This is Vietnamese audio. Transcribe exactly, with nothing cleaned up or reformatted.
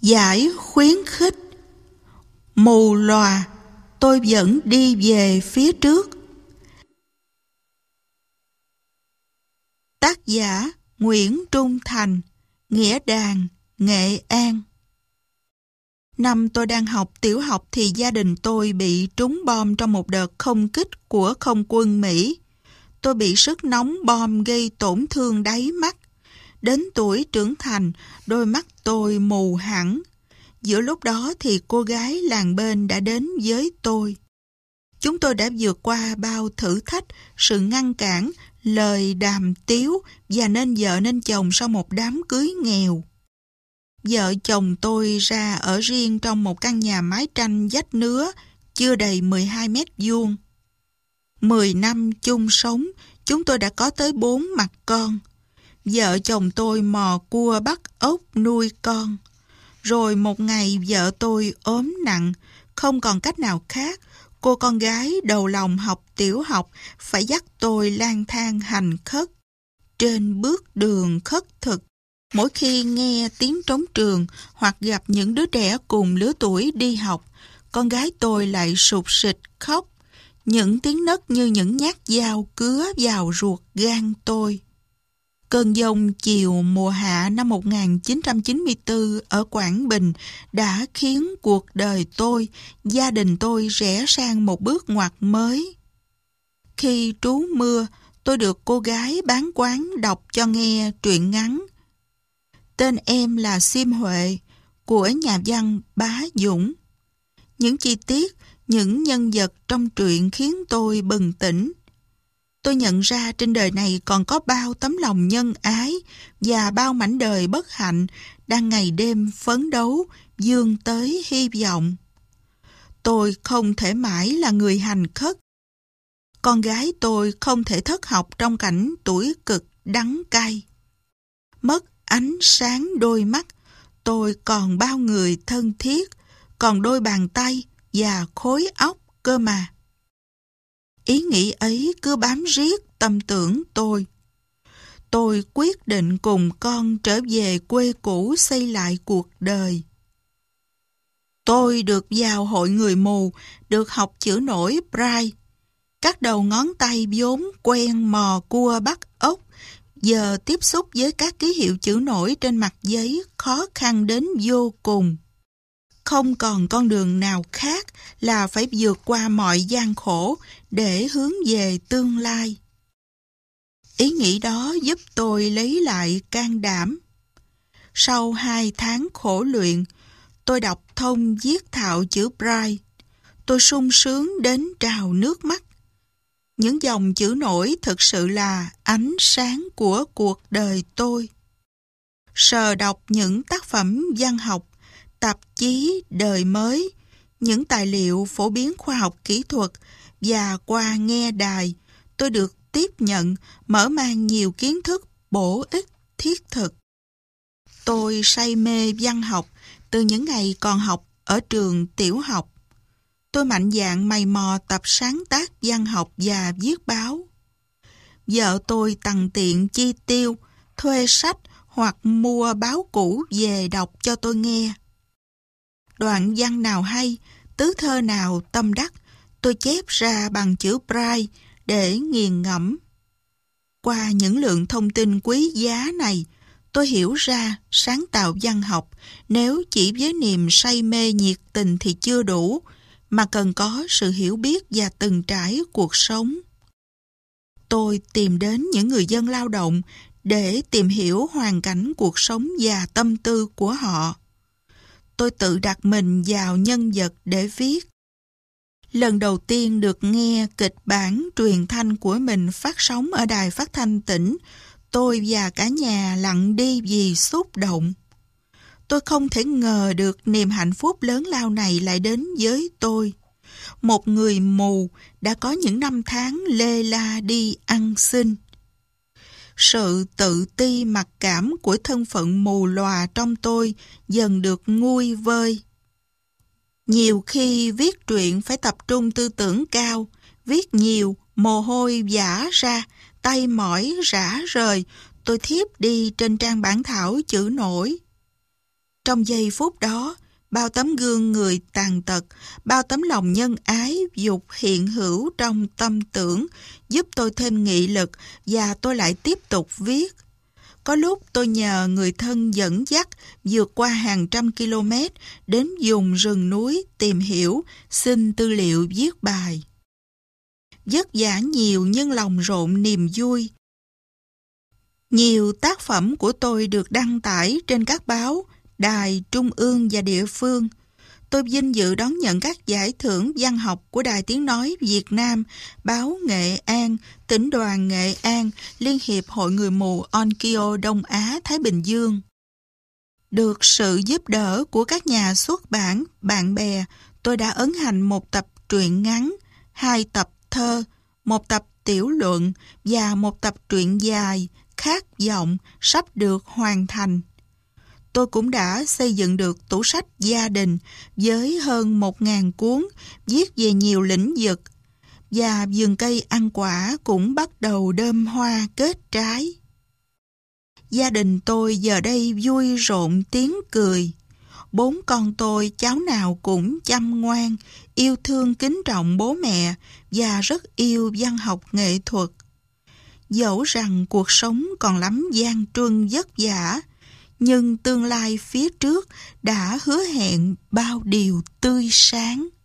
Giải khuyến khích. Mù lòa, tôi vẫn đi về phía trước. Tác giả Nguyễn Trung Thành, Nghĩa Đàn, Nghệ An. Năm tôi đang học tiểu học thì gia đình tôi bị trúng bom trong một đợt không kích của không quân Mỹ. Tôi bị sức nóng bom gây tổn thương đáy mắt. Đến tuổi trưởng thành, đôi mắt tôi mù hẳn. Giữa lúc đó thì cô gái làng bên đã đến với tôi. Chúng tôi đã vượt qua bao thử thách, sự ngăn cản, lời đàm tiếu và nên vợ nên chồng sau một đám cưới nghèo. Vợ chồng tôi ra ở riêng trong một căn nhà mái tranh vách nứa, chưa đầy mười hai mét vuông. Mười năm chung sống, chúng tôi đã có tới bốn mặt con. Vợ chồng tôi mò cua bắt ốc nuôi con. Rồi một ngày vợ tôi ốm nặng, không còn cách nào khác. Cô con gái đầu lòng học tiểu học phải dắt tôi lang thang hành khất. Trên bước đường khất thực, mỗi khi nghe tiếng trống trường hoặc gặp những đứa trẻ cùng lứa tuổi đi học, con gái tôi lại sụt sịt khóc. Những tiếng nấc như những nhát dao cứa vào ruột gan tôi. Cơn giông chiều mùa hạ năm một nghìn chín trăm chín mươi tư ở Quảng Bình đã khiến cuộc đời tôi, gia đình tôi rẽ sang một bước ngoặt mới. Khi trú mưa, tôi được cô gái bán quán đọc cho nghe truyện ngắn. Tên em là Sim Huệ, của nhà văn Bá Dũng. Những chi tiết, những nhân vật trong truyện khiến tôi bừng tỉnh. Tôi nhận ra trên đời này còn có bao tấm lòng nhân ái và bao mảnh đời bất hạnh đang ngày đêm phấn đấu, vươn tới hy vọng. Tôi không thể mãi là người hành khất. Con gái tôi không thể thất học trong cảnh tuổi cực đắng cay. Mất ánh sáng đôi mắt, tôi còn bao người thân thiết, còn đôi bàn tay và khối óc cơ mà. Ý nghĩ ấy cứ bám riết tâm tưởng tôi. Tôi quyết định cùng con trở về quê cũ xây lại cuộc đời. Tôi được vào hội người mù, được học chữ nổi Braille. Các đầu ngón tay vốn quen mò cua bắt ốc, giờ tiếp xúc với các ký hiệu chữ nổi trên mặt giấy khó khăn đến vô cùng. Không còn con đường nào khác là phải vượt qua mọi gian khổ để hướng về tương lai. Ý nghĩ đó giúp tôi lấy lại can đảm. Sau hai tháng khổ luyện, tôi đọc thông viết thạo chữ Braille. Tôi sung sướng đến trào nước mắt. Những dòng chữ nổi thực sự là ánh sáng của cuộc đời tôi. Sờ đọc những tác phẩm văn học, tạp chí Đời Mới, những tài liệu phổ biến khoa học kỹ thuật và qua nghe đài, tôi được tiếp nhận, mở mang nhiều kiến thức bổ ích thiết thực. Tôi say mê văn học từ những ngày còn học ở trường tiểu học. Tôi mạnh dạn mày mò tập sáng tác văn học và viết báo. Vợ tôi tằn tiện chi tiêu, thuê sách hoặc mua báo cũ về đọc cho tôi nghe. Đoạn văn nào hay, tứ thơ nào tâm đắc, tôi chép ra bằng chữ Braille để nghiền ngẫm. Qua những lượng thông tin quý giá này, tôi hiểu ra sáng tạo văn học nếu chỉ với niềm say mê nhiệt tình thì chưa đủ, mà cần có sự hiểu biết và từng trải cuộc sống. Tôi tìm đến những người dân lao động để tìm hiểu hoàn cảnh cuộc sống và tâm tư của họ. Tôi tự đặt mình vào nhân vật để viết. Lần đầu tiên được nghe kịch bản truyền thanh của mình phát sóng ở đài phát thanh tỉnh, tôi và cả nhà lặng đi vì xúc động. Tôi không thể ngờ được niềm hạnh phúc lớn lao này lại đến với tôi. Một người mù đã có những năm tháng lê la đi ăn xin. Sự tự ti mặc cảm của thân phận mù lòa trong tôi dần được nguôi vơi. Nhiều khi viết truyện phải tập trung tư tưởng cao, viết nhiều, mồ hôi vã ra, tay mỏi rã rời, tôi thiếp đi trên trang bản thảo chữ nổi. Trong giây phút đó, bao tấm gương người tàn tật, bao tấm lòng nhân ái dục hiện hữu trong tâm tưởng giúp tôi thêm nghị lực và tôi lại tiếp tục viết. Có lúc tôi nhờ người thân dẫn dắt vượt qua hàng trăm km đến vùng rừng núi tìm hiểu, xin tư liệu viết bài. Vất vả nhiều nhưng lòng rộn niềm vui. Nhiều tác phẩm của tôi được đăng tải trên các báo, đài, trung ương và địa phương. Tôi vinh dự đón nhận các giải thưởng văn học của Đài Tiếng Nói Việt Nam, báo Nghệ An, Tỉnh đoàn Nghệ An, Liên hiệp Hội Người mù Onkyo Đông Á Thái Bình Dương. Được sự giúp đỡ của các nhà xuất bản, bạn bè, tôi đã ấn hành một tập truyện ngắn, hai tập thơ, một tập tiểu luận và một tập truyện dài, Khát vọng, sắp được hoàn thành. Tôi cũng đã xây dựng được tủ sách gia đình với hơn một ngàn cuốn viết về nhiều lĩnh vực, và vườn cây ăn quả cũng bắt đầu đơm hoa kết trái. Gia đình tôi giờ đây vui rộn tiếng cười. Bốn con tôi cháu nào cũng chăm ngoan, yêu thương kính trọng bố mẹ và rất yêu văn học nghệ thuật. Dẫu rằng cuộc sống còn lắm gian truân vất vả, nhưng tương lai phía trước đã hứa hẹn bao điều tươi sáng.